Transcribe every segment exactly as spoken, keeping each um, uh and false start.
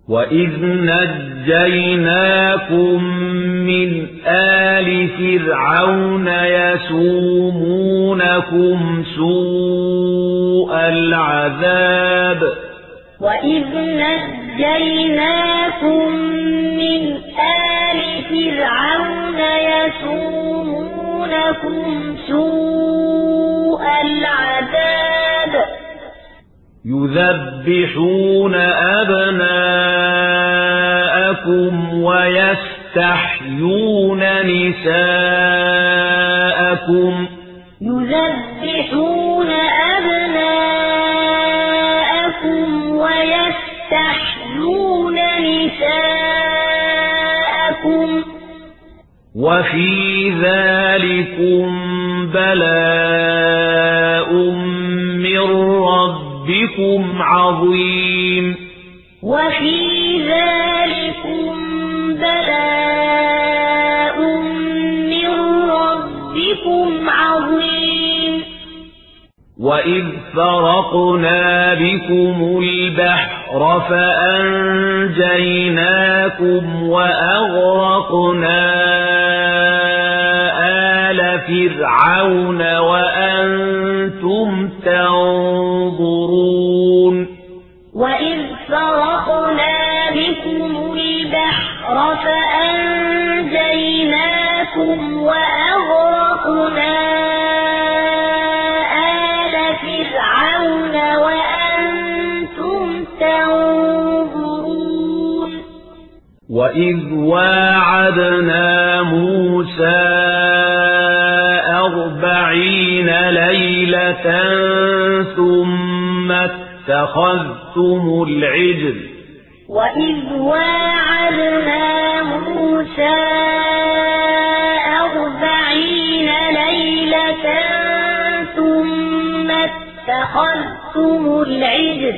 وَإِذْ نَجَّيْنَاكُمْ مِنْ آلِ فِرْعَوْنَ يَسُومُونَكُمْ سُوءَ الْعَذَابِ وَإِذْ نَجَّيْنَاكُمْ مِنْ آلِ فِرْعَوْنَ يَسُومُونَكُمْ سُوءَ الْعَذَابِ يُذَبِّحُونَ أَبْنَاءَكُمْ وَيَسْتَحْيُونَ نِسَاءَكُمْ يُذَبِّحُونَ أَبْنَاءَكُمْ وَيَسْتَحْيُونَ نِسَاءَكُمْ وَفِي ذَلِكُمْ بَلَاءٌ مِّن رَّبِّكُمْ عَظِيمٌ وَفِي ذَلِكُمْ بَلَاءٌ مِّن رَّبِّكُمْ عَظِيمٌ وَإِذْ فَرَقْنَا بِكُمُ الْبَحْرَ فَأَنجَيْنَاكُمْ وَأَغْرَقْنَا آلَ فِرْعَوْنَ وَأَنتُمْ تَنظُرُونَ وَإِذْ فَرَقْنَا بِكُمُ الْبَحْرَ فَأَنجَيْنَاكُمْ وَأَغْرَقْنَا آلَ فِرْعَوْنَ وَأَنتُمْ تَنظُرُونَ وَإِذْ وَاعَدْنَا مُوسَى أَرْبَعِينَ لَيْلَةً ثُمَّ اتَّخَذْتُمُ الْعِجْلَ وَإِذْ وَاعَدْنَا مُوسَى أَرْبَعِينَ لَيْلَةً ثُمَّ اتَّخَذْتُمُ الْعِجْلَ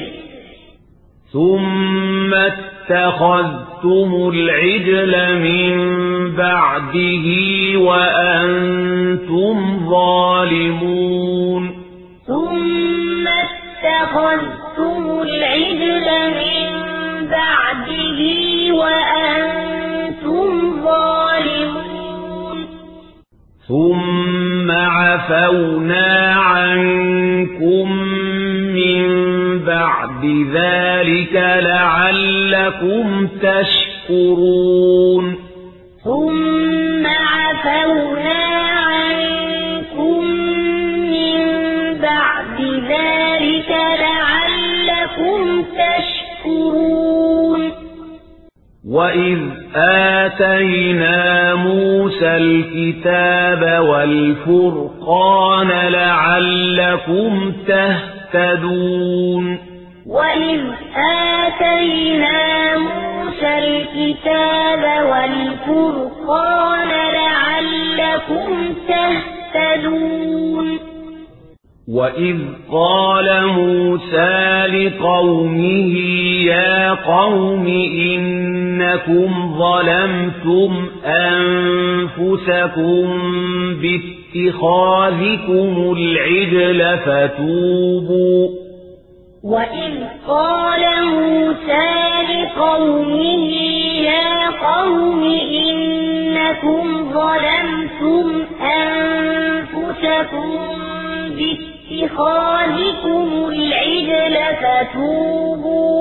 ثُمَّ اتَّخَذْتُمُ الْعِجْلَ مِنْ بَعْدِهِ وَأَنْتُمْ ظَالِمُونَ ثُمَّ اتَّخَذْتُمُ الْعِجْلَ مِنْ بَعْدِهِ وَأَنْتُمْ ظَالِمُونَ ثُمَّ عَفَوْنَا عَنْكُمْ مِنْ بَعْدِ ذَلِكَ لَعَلَّكُمْ تَشْكُرُونَ ثُمَّ عَفَوْنَا عَنكُمْ مِنْ بَعْدِ ذَلِكَ لَعَلَّكُمْ تَشْكُرُونَ وَإِذْ آتَيْنَا مُوسَى الْكِتَابَ وَالْفُرْقَانَ لَعَلَّكُمْ تَهْتَدُونَ وَإِذْ آتَيْنَا مُوسَى الْكِتَابَ وَالْفُرْقَانَ لَعَلَّكُمْ تَهْتَدُونَ وَإِذْ قَالَ مُوسَى لِقَوْمِهِ يَا قَوْمِ إِنَّكُمْ ظَلَمْتُمْ أَنفُسَكُمْ بِاتِّخَاذِكُمُ الْعِجْلَ فَتُوبُوا وَإِذْ قَالَ مُوسَى لِقَوْمِهِ يَا قَوْمِ إِنَّكُمْ ظَلَمْتُمْ أَنفُسَكُمْ بِاتِّخَاذِكُمُ الْعِجْلَ فَتُوبُوا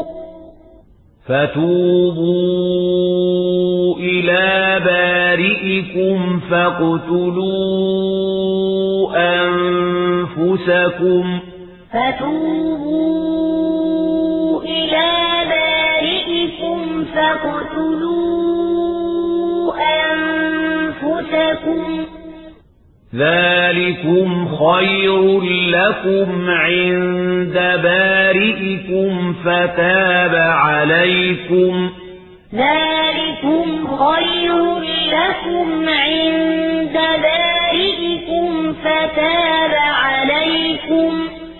فَتُوبُوا إِلَى بَارِئِكُمْ فَاقْتُلُوا أَنفُسَكُمْ فَتُوبُوا إِلَى بَارِئِكُمْ فَاقْتُلُوا أَنفُسَكُمْ ذَلِكُمْ خَيْرٌ لَكُمْ عِندَ بَارِئِكُمْ فَتَابَ عَلَيْكُمْ ذَلِكُمْ خَيْرٌ لَكُمْ عِندَ بَارِئِكُمْ فَتَابَ عَلَيْكُمْ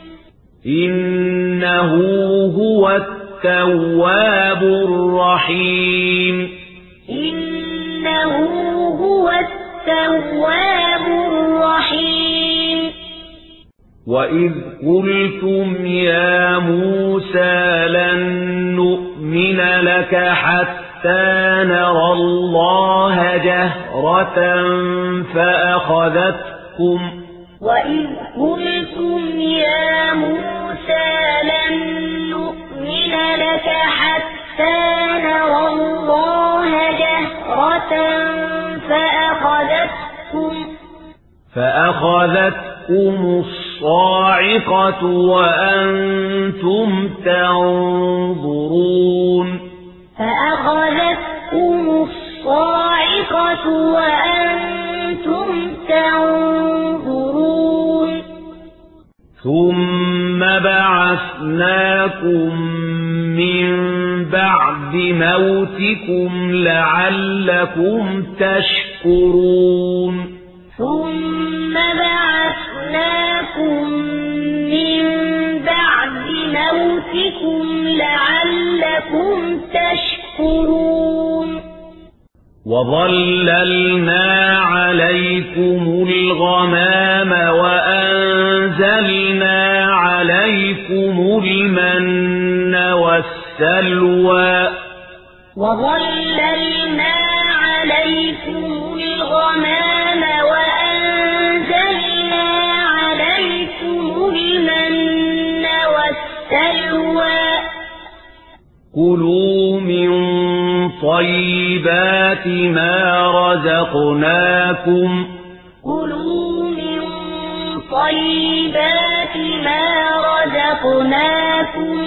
إِنَّهُ هُوَ التَّوَّابُ الرَّحِيمُ إِنَّهُ هُوَ التَّوَّابُ الرَّحِيمُ وَإِذْ قُلْتُمْ يَا مُوسَى لَن نُّؤْمِنَ لَكَ حَتَّى نَرَى اللَّهَ جَهْرَةً فَأَخَذَتْكُمْ وَإِذْ قُلْتُمْ يَا مُوسَى لَن نُّؤْمِنَ لَكَ حَتَّى نَرَى اللَّهَ جَهْرَةً فَأَخَذَتْكُمْ فَأَخَذَتْكُمُ الصَّاعِقَةُ وَأَنْتُمْ تَنظُرُونَ فَأَخَذَتْكُمُ الصَّاعِقَةُ وَأَنْتُمْ تَنظُرُونَ ثُمَّ بَعَثْنَاكُمْ مِنْ بَعْدِ مَوْتِكُمْ لَعَلَّكُمْ تَشْكُرُونَ ثُمَّ بَعَثْنَاكُمْ مِنْ بَعْدِ مَوْتِكُمْ لَعَلَّكُمْ تَشْكُرُونَ وَظَلَّلْنَا عَلَيْكُمُ الْغَمَامَ وَأَنزَلْنَا عَلَيْكُمُ الْمَنَّ وَالسَّلْوَىٰ وَظَلَّلْنَا عَلَيْكُمُ الْغَمَامَ وَأَنزَلْنَا عَلَيْكُمُ الْمَنَّ وَالسَّلْوَىٰ كُلُوا مِن طَيِّبَاتِ مَا رَزَقْنَاكُمْ كُلُوا مِن طَيِّبَاتِ مَا رَزَقْنَاكُمْ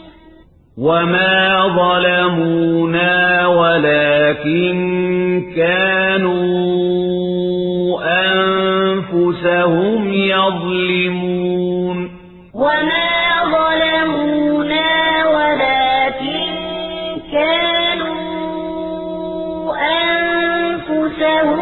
وَمَا ظَلَمُونَا وَلَكِن كَانُوا أَنفُسَهُمْ يَظْلِمُونَ وَمَا ظَلَمُونَا وَلَكِن كَانُوا أَنفُسَهُمْ